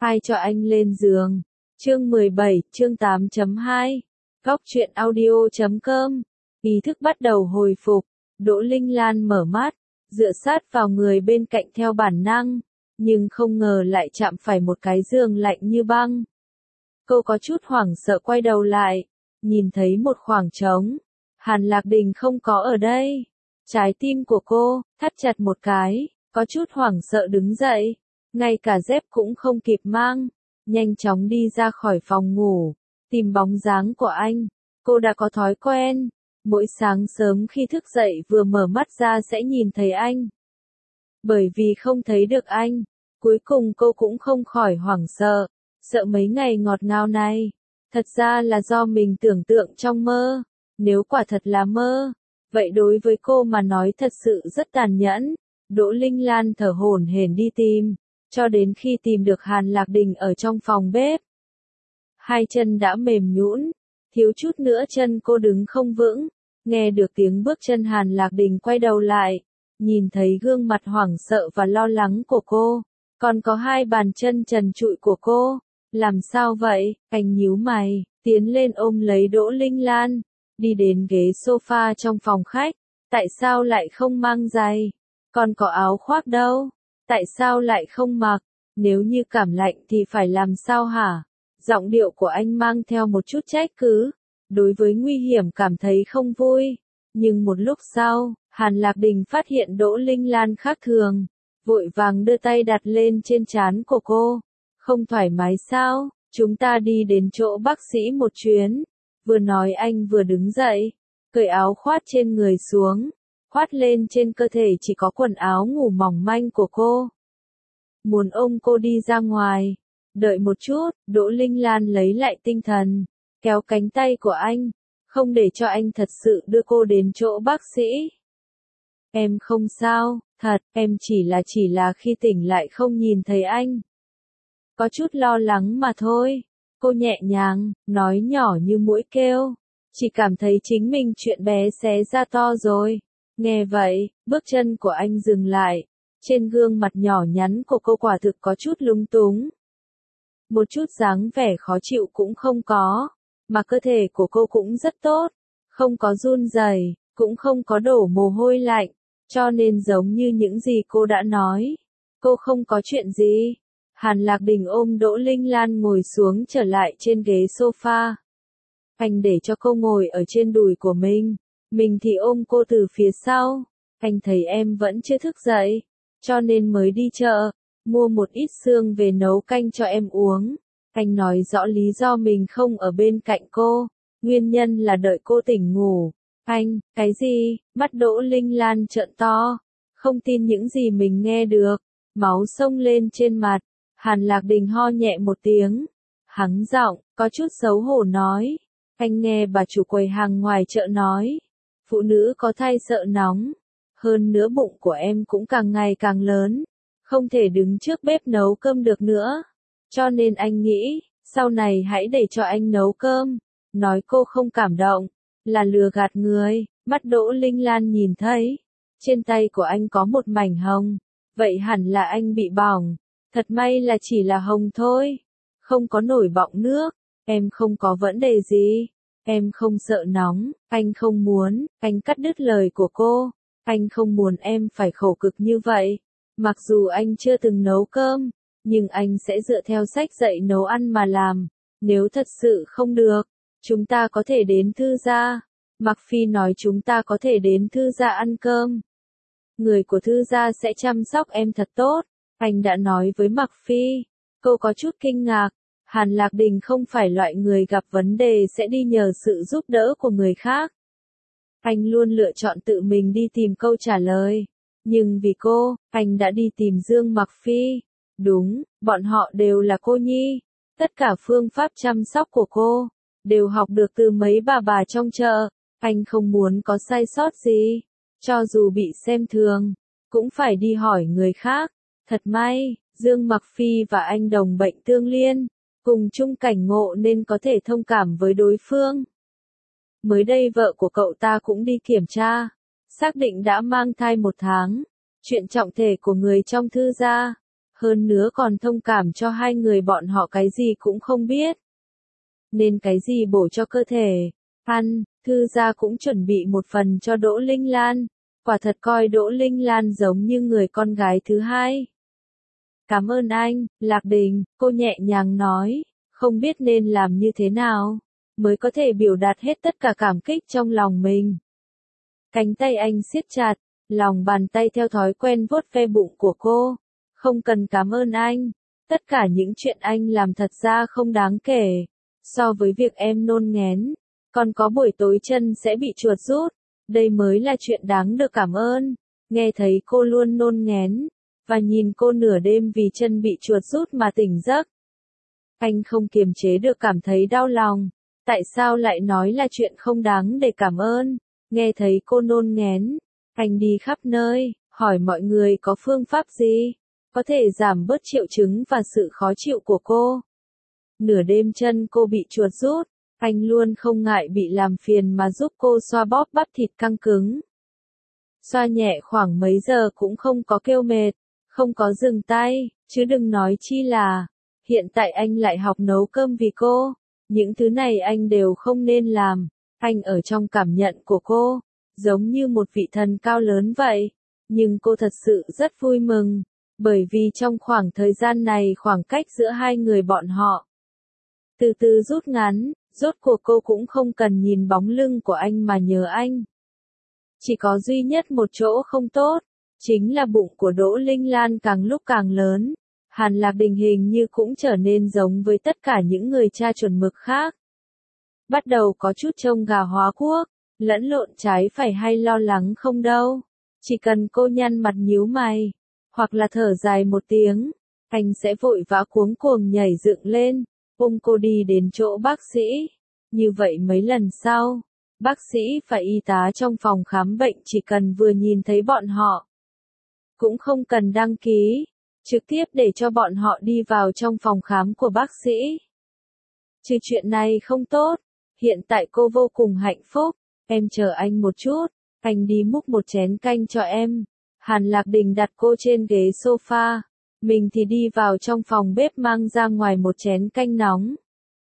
Ai cho anh lên giường? Chương 17, chương 8.2. Góc truyện audio.com. Ý thức bắt đầu hồi phục. Đỗ Linh Lan mở mắt, dựa sát vào người bên cạnh theo bản năng, nhưng không ngờ lại chạm phải một cái giường lạnh như băng. Cô có chút hoảng sợ quay đầu lại, nhìn thấy một khoảng trống. Hàn Lạc Đình không có ở đây. Trái tim của cô thắt chặt một cái, có chút hoảng sợ đứng dậy, ngay cả dép cũng không kịp mang, nhanh chóng đi ra khỏi phòng ngủ, tìm bóng dáng của anh. Cô đã có thói quen, mỗi sáng sớm khi thức dậy vừa mở mắt ra sẽ nhìn thấy anh. Bởi vì không thấy được anh, cuối cùng cô cũng không khỏi hoảng sợ, sợ mấy ngày ngọt ngào này, thật ra là do mình tưởng tượng trong mơ. Nếu quả thật là mơ, vậy đối với cô mà nói thật sự rất tàn nhẫn. Đỗ Linh Lan thở hổn hển đi tìm, cho đến khi tìm được Hàn Lạc Đình ở trong phòng bếp. Hai chân đã mềm nhũn, thiếu chút nữa chân cô đứng không vững, nghe được tiếng bước chân Hàn Lạc Đình quay đầu lại, nhìn thấy gương mặt hoảng sợ và lo lắng của cô, còn có hai bàn chân trần trụi của cô. Làm sao vậy? Anh nhíu mày, tiến lên ôm lấy Đỗ Linh Lan, đi đến ghế sofa trong phòng khách. Tại sao lại không mang giày? Còn có áo khoác đâu? Tại sao lại không mặc? Nếu như cảm lạnh thì phải làm sao hả? Giọng điệu của anh mang theo một chút trách cứ, đối với nguy hiểm cảm thấy không vui. Nhưng một lúc sau, Hàn Lạc Đình phát hiện Đỗ Linh Lan khác thường, vội vàng đưa tay đặt lên trên trán của cô. Không thoải mái sao? Chúng ta đi đến chỗ bác sĩ một chuyến. Vừa nói anh vừa đứng dậy, cởi áo khoác trên người xuống, khoác lên trên cơ thể chỉ có quần áo ngủ mỏng manh của cô. Muốn ôm cô đi ra ngoài. Đợi một chút, Đỗ Linh Lan lấy lại tinh thần, kéo cánh tay của anh, không để cho anh thật sự đưa cô đến chỗ bác sĩ. Em không sao, thật, em chỉ là khi tỉnh lại không nhìn thấy anh. Có chút lo lắng mà thôi. Cô nhẹ nhàng, nói nhỏ như mũi kêu, chỉ cảm thấy chính mình chuyện bé xé ra to rồi. Nghe vậy, bước chân của anh dừng lại, trên gương mặt nhỏ nhắn của cô quả thực có chút lúng túng. Một chút dáng vẻ khó chịu cũng không có, mà cơ thể của cô cũng rất tốt, không có run rẩy, cũng không có đổ mồ hôi lạnh, cho nên giống như những gì cô đã nói, cô không có chuyện gì. Hàn Lạc Đình ôm Đỗ Linh Lan ngồi xuống trở lại trên ghế sofa. Anh để cho cô ngồi ở trên đùi của mình thì ôm cô từ phía sau. Anh thấy em vẫn chưa thức dậy, cho nên mới đi chợ, mua một ít xương về nấu canh cho em uống. Anh nói rõ lý do mình không ở bên cạnh cô, nguyên nhân là đợi cô tỉnh ngủ. Anh, cái gì? Mắt Đỗ Linh Lan trợn to, không tin những gì mình nghe được, máu xông lên trên mặt. Hàn Lạc Đình ho nhẹ một tiếng, hắng giọng, có chút xấu hổ nói. Anh nghe bà chủ quầy hàng ngoài chợ nói, phụ nữ có thai sợ nóng, hơn nữa bụng của em cũng càng ngày càng lớn, không thể đứng trước bếp nấu cơm được nữa. Cho nên anh nghĩ, sau này hãy để cho anh nấu cơm. Nói cô không cảm động, là lừa gạt người. Mắt Đỗ Linh Lan nhìn thấy, trên tay của anh có một mảnh hồng, vậy hẳn là anh bị bỏng. Thật may là chỉ là hồng thôi, không có nổi bọng nước. Em không có vấn đề gì, em không sợ nóng, anh không muốn. Anh cắt đứt lời của cô, anh không muốn em phải khổ cực như vậy. Mặc dù anh chưa từng nấu cơm, nhưng anh sẽ dựa theo sách dạy nấu ăn mà làm. Nếu thật sự không được, chúng ta có thể đến thư gia. Mặc Phi nói chúng ta có thể đến thư gia ăn cơm. Người của thư gia sẽ chăm sóc em thật tốt. Anh đã nói với Mặc Phi. Cô có chút kinh ngạc. Hàn Lạc Đình không phải loại người gặp vấn đề sẽ đi nhờ sự giúp đỡ của người khác. Anh luôn lựa chọn tự mình đi tìm câu trả lời. Nhưng vì cô, anh đã đi tìm Dương Mặc Phi. Đúng, bọn họ đều là cô nhi. Tất cả phương pháp chăm sóc của cô, đều học được từ mấy bà trong chợ. Anh không muốn có sai sót gì. Cho dù bị xem thường, cũng phải đi hỏi người khác. Thật may, Dương Mặc Phi và anh đồng bệnh tương liên, cùng chung cảnh ngộ nên có thể thông cảm với đối phương. Mới đây vợ của cậu ta cũng đi kiểm tra, xác định đã mang thai 1 tháng. Chuyện trọng thể của người trong thư gia. hơn nữa còn thông cảm cho hai người bọn họ cái gì cũng không biết. Nên cái gì bổ cho cơ thể, ăn, Thư gia cũng chuẩn bị một phần cho Đỗ Linh Lan, quả thật coi Đỗ Linh Lan giống như người con gái thứ hai. Cảm ơn anh, Lạc Đình, cô nhẹ nhàng nói, không biết nên làm như thế nào, mới có thể biểu đạt hết tất cả cảm kích trong lòng mình. Cánh tay anh siết chặt, lòng bàn tay theo thói quen vuốt ve bụng của cô. Không cần cảm ơn anh, tất cả những chuyện anh làm thật ra không đáng kể. So với việc em nôn nghén, còn có buổi tối chân sẽ bị chuột rút, đây mới là chuyện đáng được cảm ơn. Nghe thấy cô luôn nôn nghén, và nhìn cô nửa đêm vì chân bị chuột rút mà tỉnh giấc. Anh không kiềm chế được cảm thấy đau lòng, tại sao lại nói là chuyện không đáng để cảm ơn. Nghe thấy cô nôn nghén, anh đi khắp nơi, hỏi mọi người có phương pháp gì, có thể giảm bớt triệu chứng và sự khó chịu của cô. Nửa đêm chân cô bị chuột rút, anh luôn không ngại bị làm phiền mà giúp cô xoa bóp bắp thịt căng cứng. Xoa nhẹ khoảng mấy giờ cũng không có kêu mệt, không có dừng tay, chứ đừng nói chi là, hiện tại anh lại học nấu cơm vì cô. Những thứ này anh đều không nên làm, anh ở trong cảm nhận của cô, giống như một vị thần cao lớn vậy. Nhưng cô thật sự rất vui mừng, bởi vì trong khoảng thời gian này khoảng cách giữa hai người bọn họ từ từ rút ngắn, rốt cuộc cô cũng không cần nhìn bóng lưng của anh mà nhớ anh. Chỉ có duy nhất một chỗ không tốt, chính là bụng của Đỗ Linh Lan càng lúc càng lớn. Hàn Lạc Đình hình như cũng trở nên giống với tất cả những người cha chuẩn mực khác. Bắt đầu có chút trông gà hóa quốc, lẫn lộn trái phải hay lo lắng không đâu. Chỉ cần cô nhăn mặt nhíu mày, hoặc là thở dài một tiếng, anh sẽ vội vã cuống cuồng nhảy dựng lên, ôm cô đi đến chỗ bác sĩ. Như vậy mấy lần sau, bác sĩ và y tá trong phòng khám bệnh chỉ cần vừa nhìn thấy bọn họ, cũng không cần đăng ký, trực tiếp để cho bọn họ đi vào trong phòng khám của bác sĩ. Chứ chuyện này không tốt, hiện tại cô vô cùng hạnh phúc, em chờ anh một chút, anh đi múc một chén canh cho em. Hàn Lạc Đình đặt cô trên ghế sofa, mình thì đi vào trong phòng bếp mang ra ngoài một chén canh nóng.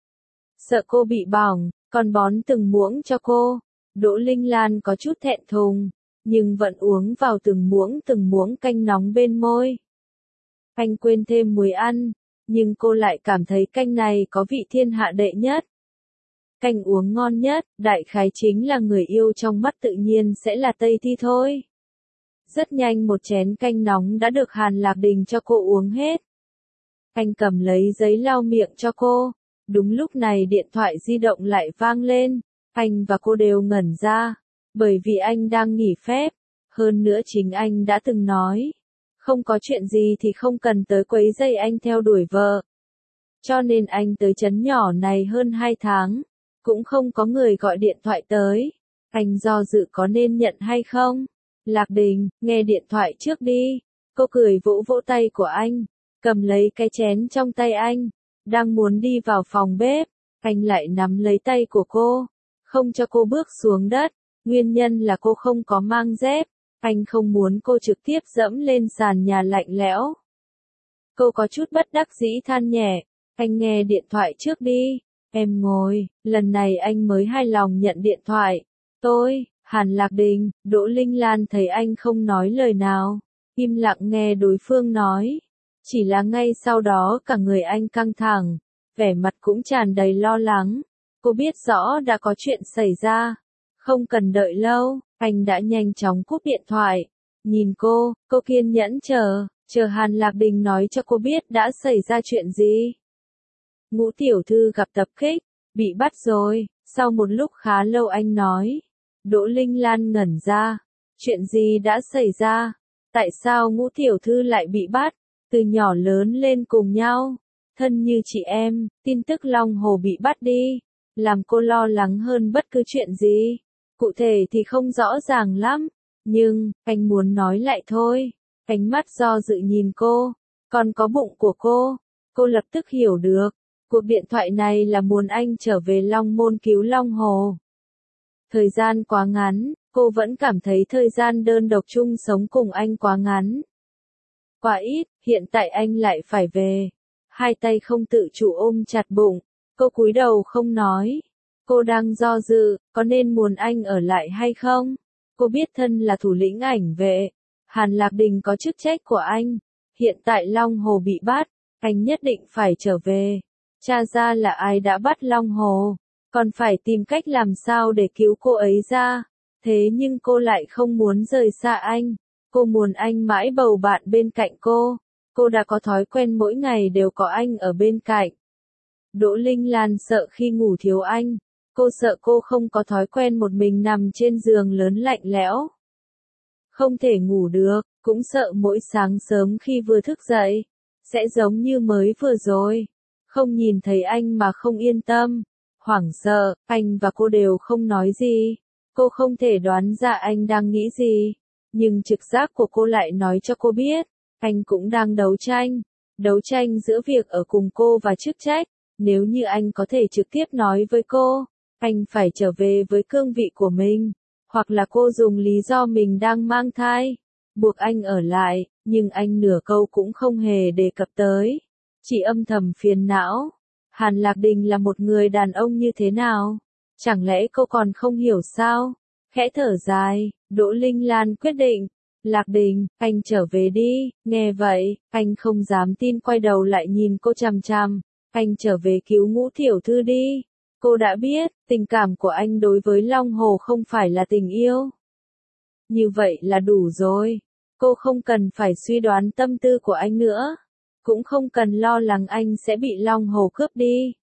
Sợ cô bị bỏng, còn bón từng muỗng cho cô. Đỗ Linh Lan có chút thẹn thùng, nhưng vẫn uống vào từng muỗng canh nóng bên môi. Anh quên thêm muối ăn, nhưng cô lại cảm thấy canh này có vị thiên hạ đệ nhất. Canh uống ngon nhất, đại khái chính là người yêu trong mắt tự nhiên sẽ là Tây Thi thôi. Rất nhanh một chén canh nóng đã được Hàn Lạc Đình cho cô uống hết. Anh cầm lấy giấy lau miệng cho cô. Đúng lúc này điện thoại di động lại vang lên. Anh và cô đều ngẩn ra, bởi vì anh đang nghỉ phép. Hơn nữa chính anh đã từng nói, không có chuyện gì thì không cần tới quấy rầy anh theo đuổi vợ. Cho nên anh tới trấn nhỏ này hơn 2 tháng, cũng không có người gọi điện thoại tới. Anh do dự có nên nhận hay không? Lạc Đình, nghe điện thoại trước đi. Cô cười vỗ vỗ tay của anh, cầm lấy cái chén trong tay anh, đang muốn đi vào phòng bếp, anh lại nắm lấy tay của cô, không cho cô bước xuống đất. Nguyên nhân là cô không có mang dép, anh không muốn cô trực tiếp dẫm lên sàn nhà lạnh lẽo. Cô có chút bất đắc dĩ than nhẹ, anh nghe điện thoại trước đi, em ngồi. Lần này anh mới hài lòng nhận điện thoại. Hàn Lạc Đình, Đỗ Linh Lan thấy anh không nói lời nào, im lặng nghe đối phương nói. Chỉ là ngay sau đó cả người anh căng thẳng, vẻ mặt cũng tràn đầy lo lắng. Cô biết rõ đã có chuyện xảy ra. Không cần đợi lâu, anh đã nhanh chóng cúp điện thoại. Nhìn cô kiên nhẫn chờ Hàn Lạc Đình nói cho cô biết đã xảy ra chuyện gì. Ngũ tiểu thư gặp tập kích, bị bắt rồi. Sau một lúc khá lâu anh nói. Đỗ Linh Lan ngẩn ra. Chuyện gì đã xảy ra? Tại sao Ngũ tiểu thư lại bị bắt? Từ nhỏ lớn lên cùng nhau, thân như chị em, tin tức Long Hồ bị bắt đi, làm cô lo lắng hơn bất cứ chuyện gì. Cụ thể thì không rõ ràng lắm, nhưng, anh muốn nói lại thôi. Ánh mắt do dự nhìn cô, còn có bụng của cô lập tức hiểu được. Cuộc điện thoại này là muốn anh trở về Long Môn cứu Long Hồ. Thời gian quá ngắn, cô vẫn cảm thấy thời gian đơn độc chung sống cùng anh quá ngắn. quá ít, hiện tại anh lại phải về. Hai tay không tự chủ ôm chặt bụng, cô cúi đầu không nói. Cô đang do dự, có nên muốn anh ở lại hay không? Cô biết thân là thủ lĩnh ảnh vệ, Hàn Lạc Đình có chức trách của anh. Hiện tại Long Hồ bị bắt, anh nhất định phải trở về. Tra ra là ai đã bắt Long Hồ, còn phải tìm cách làm sao để cứu cô ấy ra. Thế nhưng cô lại không muốn rời xa anh. Cô muốn anh mãi bầu bạn bên cạnh cô. Cô đã có thói quen mỗi ngày đều có anh ở bên cạnh. Đỗ Linh Lan sợ khi ngủ thiếu anh. Cô sợ cô không có thói quen một mình nằm trên giường lớn lạnh lẽo. Không thể ngủ được, cũng sợ mỗi sáng sớm khi vừa thức dậy, sẽ giống như mới vừa rồi. Không nhìn thấy anh mà không yên tâm. Hoảng sợ, anh và cô đều không nói gì. Cô không thể đoán ra anh đang nghĩ gì. Nhưng trực giác của cô lại nói cho cô biết, anh cũng đang đấu tranh. Đấu tranh giữa việc ở cùng cô và chức trách. Nếu như anh có thể trực tiếp nói với cô, anh phải trở về với cương vị của mình. Hoặc là cô dùng lý do mình đang mang thai, buộc anh ở lại, nhưng anh nửa câu cũng không hề đề cập tới. Chỉ âm thầm phiền não. Hàn Lạc Đình là một người đàn ông như thế nào? Chẳng lẽ cô còn không hiểu sao? Khẽ thở dài, Đỗ Linh Lan quyết định. Lạc Đình, anh trở về đi. Nghe vậy, anh không dám tin quay đầu lại nhìn cô chằm chằm. Anh trở về cứu Ngũ tiểu thư đi. Cô đã biết, tình cảm của anh đối với Long Hồ không phải là tình yêu. Như vậy là đủ rồi. Cô không cần phải suy đoán tâm tư của anh nữa. Cũng không cần lo lắng anh sẽ bị Long Hồ cướp đi.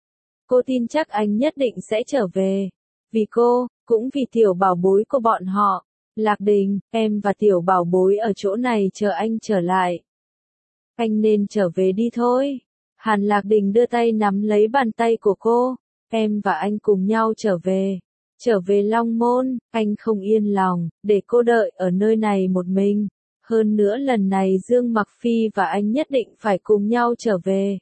Cô tin chắc anh nhất định sẽ trở về. Vì cô, cũng vì tiểu bảo bối của bọn họ. Lạc Đình, em và tiểu bảo bối ở chỗ này chờ anh trở lại. Anh nên trở về đi thôi. Hàn Lạc Đình đưa tay nắm lấy bàn tay của cô. Em và anh cùng nhau trở về. Trở về Long Môn, anh không yên lòng, để cô đợi ở nơi này một mình. Hơn nữa lần này Dương Mặc Phi và anh nhất định phải cùng nhau trở về.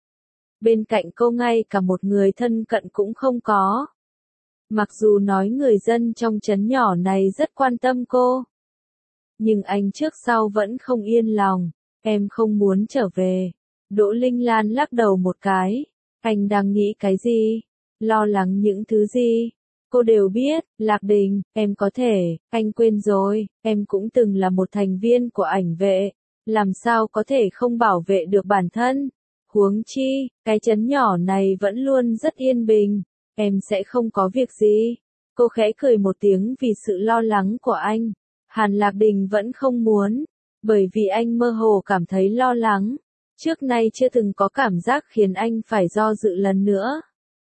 Bên cạnh cô ngay cả một người thân cận cũng không có. Mặc dù nói người dân trong trấn nhỏ này rất quan tâm cô. Nhưng anh trước sau vẫn không yên lòng. Em không muốn trở về. Đỗ Linh Lan lắc đầu một cái. Anh đang nghĩ cái gì? Lo lắng những thứ gì? Cô đều biết, Lạc Đình, em có thể, anh quên rồi, em cũng từng là một thành viên của ảnh vệ. Làm sao có thể không bảo vệ được bản thân? Huống chi, cái trấn nhỏ này vẫn luôn rất yên bình. Em sẽ không có việc gì. Cô khẽ cười một tiếng vì sự lo lắng của anh. Hàn Lạc Đình vẫn không muốn. Bởi vì anh mơ hồ cảm thấy lo lắng. Trước nay chưa từng có cảm giác khiến anh phải do dự lần nữa.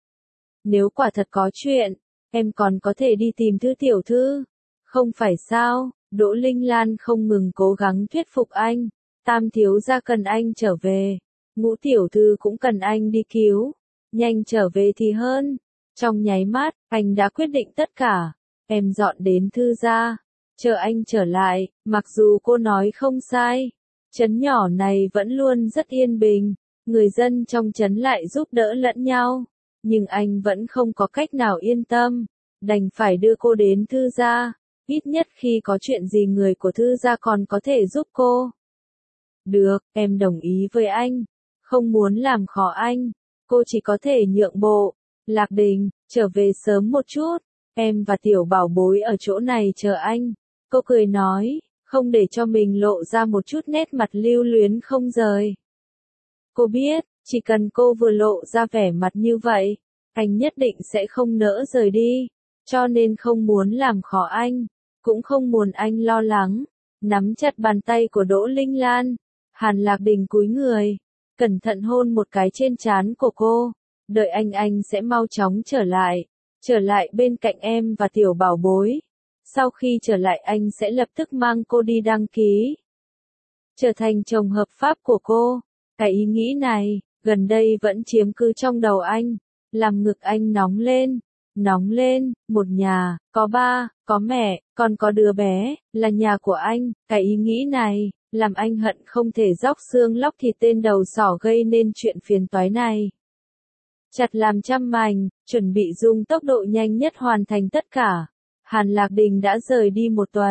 Nếu quả thật có chuyện, em còn có thể đi tìm Thư tiểu thư. Không phải sao? Đỗ Linh Lan không ngừng cố gắng thuyết phục anh. Tam thiếu gia cần anh trở về. Ngũ tiểu thư cũng cần anh đi cứu. Nhanh trở về thì hơn. Trong nháy mắt, anh đã quyết định tất cả. Em dọn đến Thư gia. Chờ anh trở lại, mặc dù cô nói không sai. Trấn nhỏ này vẫn luôn rất yên bình. Người dân trong trấn lại giúp đỡ lẫn nhau. Nhưng anh vẫn không có cách nào yên tâm. Đành phải đưa cô đến Thư gia. Ít nhất khi có chuyện gì người của Thư gia còn có thể giúp cô. Được, em đồng ý với anh. Không muốn làm khó anh. Cô chỉ có thể nhượng bộ. Lạc Đình, trở về sớm một chút. Em và tiểu bảo bối ở chỗ này chờ anh. Cô cười nói, không để cho mình lộ ra một chút nét mặt lưu luyến không rời. Cô biết, chỉ cần cô vừa lộ ra vẻ mặt như vậy, anh nhất định sẽ không nỡ rời đi. Cho nên không muốn làm khó anh, cũng không muốn anh lo lắng. Nắm chặt bàn tay của Đỗ Linh Lan, Hàn Lạc Đình cúi người, cẩn thận hôn một cái trên trán của cô. Đợi anh sẽ mau chóng trở lại bên cạnh em và tiểu bảo bối. Sau khi trở lại anh sẽ lập tức mang cô đi đăng ký. Trở thành chồng hợp pháp của cô. Cái ý nghĩ này, gần đây vẫn chiếm cứ trong đầu anh. Làm ngực anh nóng lên, một nhà, có ba, có mẹ, còn có đứa bé, là nhà của anh. Cái ý nghĩ này, làm anh hận không thể róc xương lóc thịt tên đầu sỏ gây nên chuyện phiền toái này. Chặt làm trăm mảnh, chuẩn bị dùng tốc độ nhanh nhất hoàn thành tất cả. Hàn Lạc Đình đã rời đi một tuần.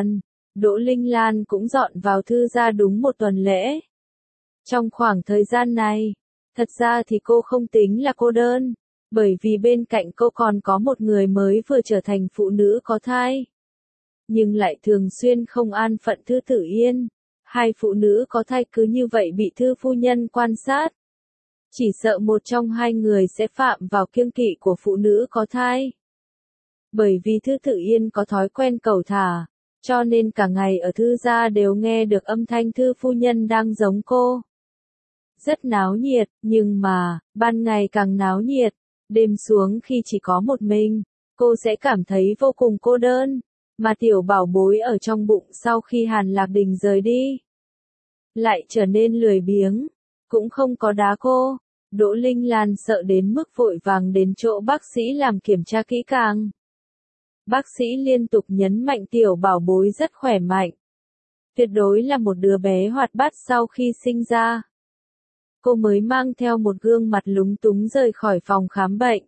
Đỗ Linh Lan cũng dọn vào Thư gia đúng một tuần lễ. Trong khoảng thời gian này, thật ra thì cô không tính là cô đơn, bởi vì bên cạnh cô còn có một người mới vừa trở thành phụ nữ có thai. Nhưng lại thường xuyên không an phận Thư Tử Yên. Hai phụ nữ có thai cứ như vậy bị Thư phu nhân quan sát. Chỉ sợ một trong hai người sẽ phạm vào kiêng kỵ của phụ nữ có thai. Bởi vì Thư Tử Yên có thói quen cẩu thả, cho nên cả ngày ở Thư gia đều nghe được âm thanh Thư phu nhân đang giống cô. Rất náo nhiệt, nhưng mà, ban ngày càng náo nhiệt, đêm xuống khi chỉ có một mình, cô sẽ cảm thấy vô cùng cô đơn, mà tiểu bảo bối ở trong bụng sau khi Hàn Lạc Đình rời đi, lại trở nên lười biếng, cũng không có đá cô. Đỗ Linh Lan sợ đến mức vội vàng đến chỗ bác sĩ làm kiểm tra kỹ càng. Bác sĩ liên tục nhấn mạnh tiểu bảo bối rất khỏe mạnh. Tuyệt đối là một đứa bé hoạt bát sau khi sinh ra. Cô mới mang theo một gương mặt lúng túng rời khỏi phòng khám bệnh.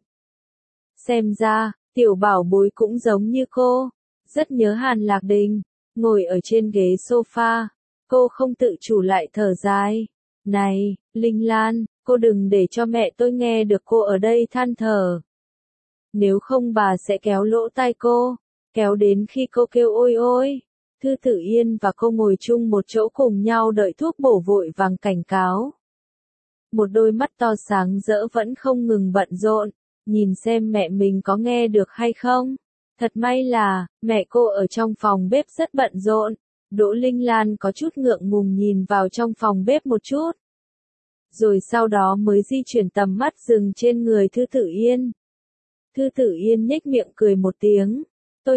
Xem ra, tiểu bảo bối cũng giống như cô, rất nhớ Hàn Lạc Đình, ngồi ở trên ghế sofa, cô không tự chủ lại thở dài. Này, Linh Lan, cô đừng để cho mẹ tôi nghe được cô ở đây than thở. Nếu không bà sẽ kéo lỗ tai cô, kéo đến khi cô kêu ôi ôi. Thư Tử Yên và cô ngồi chung một chỗ cùng nhau đợi thuốc bổ vội vàng cảnh cáo. Một đôi mắt to sáng rỡ vẫn không ngừng bận rộn, nhìn xem mẹ mình có nghe được hay không. Thật may là, mẹ cô ở trong phòng bếp rất bận rộn. Đỗ Linh Lan có chút ngượng ngùng nhìn vào trong phòng bếp một chút. Rồi sau đó mới di chuyển tầm mắt dừng trên người Thư Tử Yên. Thư Tử Yên nhếch miệng cười một tiếng. Tôi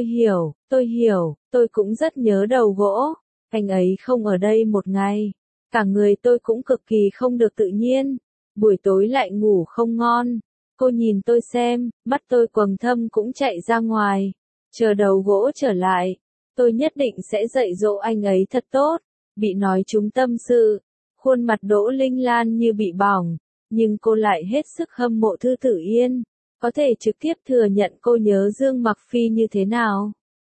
hiểu, tôi cũng rất nhớ đầu gỗ. Anh ấy không ở đây một ngày. Cả người tôi cũng cực kỳ không được tự nhiên. Buổi tối lại ngủ không ngon. Cô nhìn tôi xem, mắt tôi quầng thâm cũng chạy ra ngoài. Chờ đầu gỗ trở lại. Tôi nhất định sẽ dạy dỗ anh ấy thật tốt. Bị nói trúng tâm sự. Khuôn mặt Đỗ Linh Lan như bị bỏng. Nhưng cô lại hết sức hâm mộ Thư Tử Yên. Có thể trực tiếp thừa nhận cô nhớ Dương Mặc Phi như thế nào.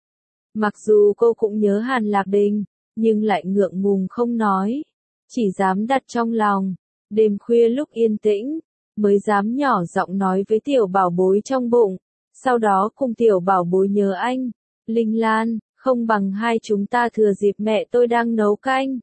Mặc dù cô cũng nhớ Hàn Lạc Đình, nhưng lại ngượng ngùng không nói. Chỉ dám đặt trong lòng. Đêm khuya lúc yên tĩnh, mới dám nhỏ giọng nói với tiểu bảo bối trong bụng. Sau đó cùng tiểu bảo bối nhớ anh. Linh Lan, không bằng hai chúng ta thừa dịp mẹ tôi đang nấu canh.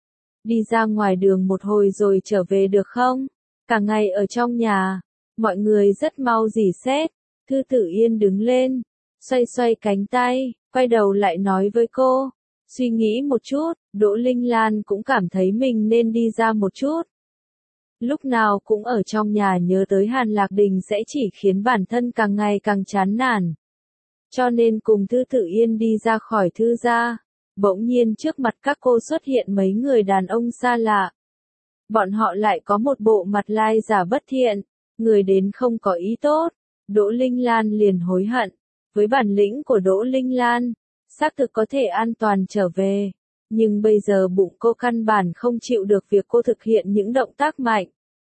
Đi ra ngoài đường một hồi rồi trở về được không? Cả ngày ở trong nhà, mọi người rất mau rỉ sét. Thư Tử Yên đứng lên, xoay xoay cánh tay, quay đầu lại nói với cô. Suy nghĩ một chút, Đỗ Linh Lan cũng cảm thấy mình nên đi ra một chút. Lúc nào cũng ở trong nhà nhớ tới Hàn Lạc Đình sẽ chỉ khiến bản thân càng ngày càng chán nản. Cho nên cùng Thư Tử Yên đi ra khỏi Thư gia. Bỗng nhiên trước mặt các cô xuất hiện mấy người đàn ông xa lạ. Bọn họ lại có một bộ mặt lai giả bất thiện, người đến không có ý tốt. Đỗ Linh Lan liền hối hận. Với bản lĩnh của Đỗ Linh Lan, xác thực có thể an toàn trở về. Nhưng bây giờ bụng cô căn bản không chịu được việc cô thực hiện những động tác mạnh.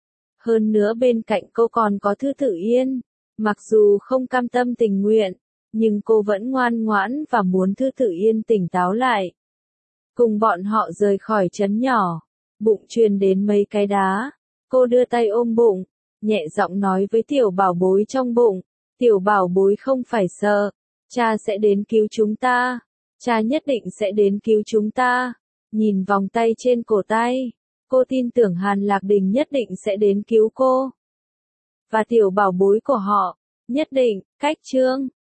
Hơn nữa bên cạnh cô còn có Thư Tử Yên. Mặc dù không cam tâm tình nguyện, nhưng cô vẫn ngoan ngoãn và muốn Thư Tử Yên tỉnh táo lại. Cùng bọn họ rời khỏi trấn nhỏ, bụng truyền đến mấy cái đá. Cô đưa tay ôm bụng, nhẹ giọng nói với tiểu bảo bối trong bụng. Tiểu bảo bối không phải sợ, cha sẽ đến cứu chúng ta. Cha nhất định sẽ đến cứu chúng ta. Nhìn vòng tay trên cổ tay, cô tin tưởng Hàn Lạc Đình nhất định sẽ đến cứu cô. Và tiểu bảo bối của họ, nhất định, cách chương.